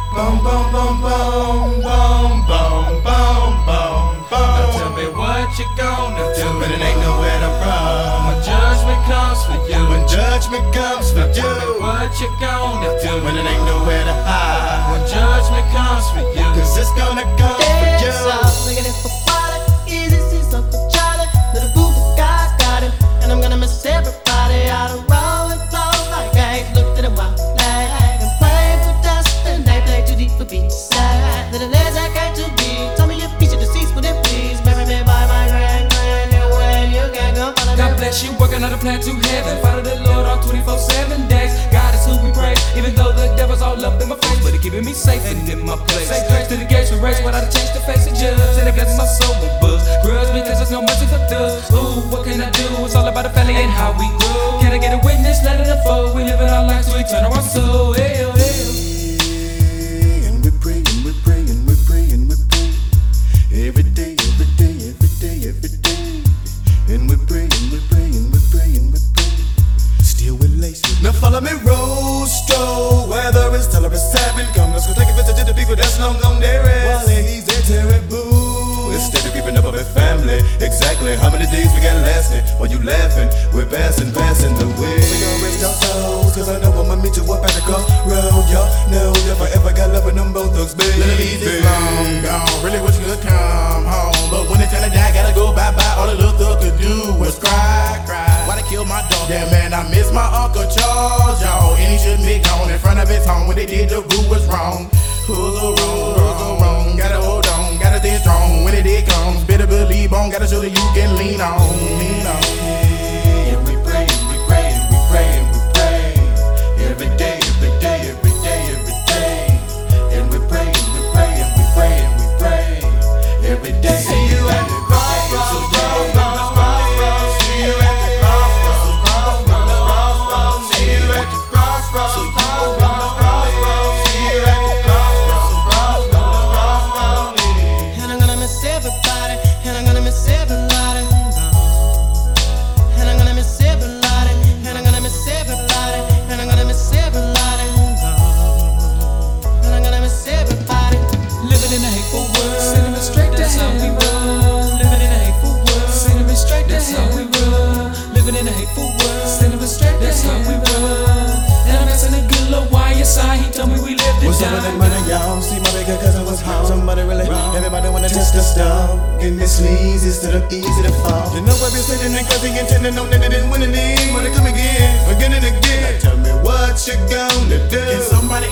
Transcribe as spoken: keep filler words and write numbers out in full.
Boom, boom, boom, boom, boom, boom, boom, boom, boom. Now tell me what you gonna do when it ain't nowhere to run. When judgment comes for you. When judgment comes for you. Now tell me what you gonna do when it ain't nowhere to hide. When judgment comes for you. Cause it's gonna come for you. Looking it for water, easy see something Charlie. Little boo but God's got him. And I'm gonna miss everybody out of roll and flow like eggs. Look to the wild flag and pray for dust. And they play too deep for beats. Little legs I can't too deep. Tell me your piece of the seats, but then please bury me by my grand grand. When you can't go follow me. God bless you, working on a plan to heaven. Follow the Lord on twenty-four seven days. God is who we praise, even though the devil's all up in my face, but he keeping me safe and in my place. Say grace to the gates we race, without a change to face the judge. And it blesses my soul with buzz. Grudge because there's no mercy for thugs. Ooh, what can I do? It's all about the family and how we grow. Can I get a witness? Let it unfold. We live in our lives to eternal our soul. Hell, hell. And we pray, and we pray, and we pray, and we pray. Every day, every day, every day, every day. And we pray, and we pray, and we pray, and we pray. Still with lace. Now follow me, Rosto. Whether it's tell or it's seven. Come, let's go take a visit to the people that's long gone there is. While ladies, they're terrible. Instead of keeping up with family. Exactly how many days we got lasting? While you laughing, we're passing, passing the way. We gon' rest our souls, cause I know I'ma meet you up at the crossroad. Y'all know if I ever got love with them both thugs, baby. Ladies, it's long gone. Really wish you could come home. But when it's time to die, gotta go bye-bye. All the little thug could do was cry, cry. Why they kill my dog? Damn, man, I miss my Uncle Charles, y'all. And he shouldn't be gone in front of his home. When they did, the root was wrong. Who's so wrong, who's so wrong? Gotta hold on, gotta stay strong. When it did comes, better believe on. Gotta show that you can lean on, lean on. And we pray, and we pray, and we pray, and we pray. Every day, every day, every day, every day. And we pray, and we pray, and we pray, and we pray. Every day. See you at the crossroads, crossroads, crossroads. See you at the crossroads, crossroads, crossroads. See you at the crossroads, crossroads, crossroads. See you at the crossroads, crossroads, crossroads. And I'm gonna miss everybody. And I'm gonna miss everybody. And I'm gonna miss everybody. And I'm gonna miss everybody. And I'm gonna miss everybody. And I'm gonna miss everybody. Living in a hateful world, sending me straight to hell. We roll. Living in a hateful world, sending me straight to hell. We roll. Living in a hateful world, sending me straight to hell. We roll. And I'm asking a good little why your side. He told me we lived to What's up with that die. money, y'all? See my bigger cousin was home. Somebody really wrong. Everybody wanna test the stone. Getting this sleaze instead of easy to fall. You know I've been sitting and cause he intended on that they didn't win any. Wanna come again, again and again. Now tell me what you gonna do. Can somebody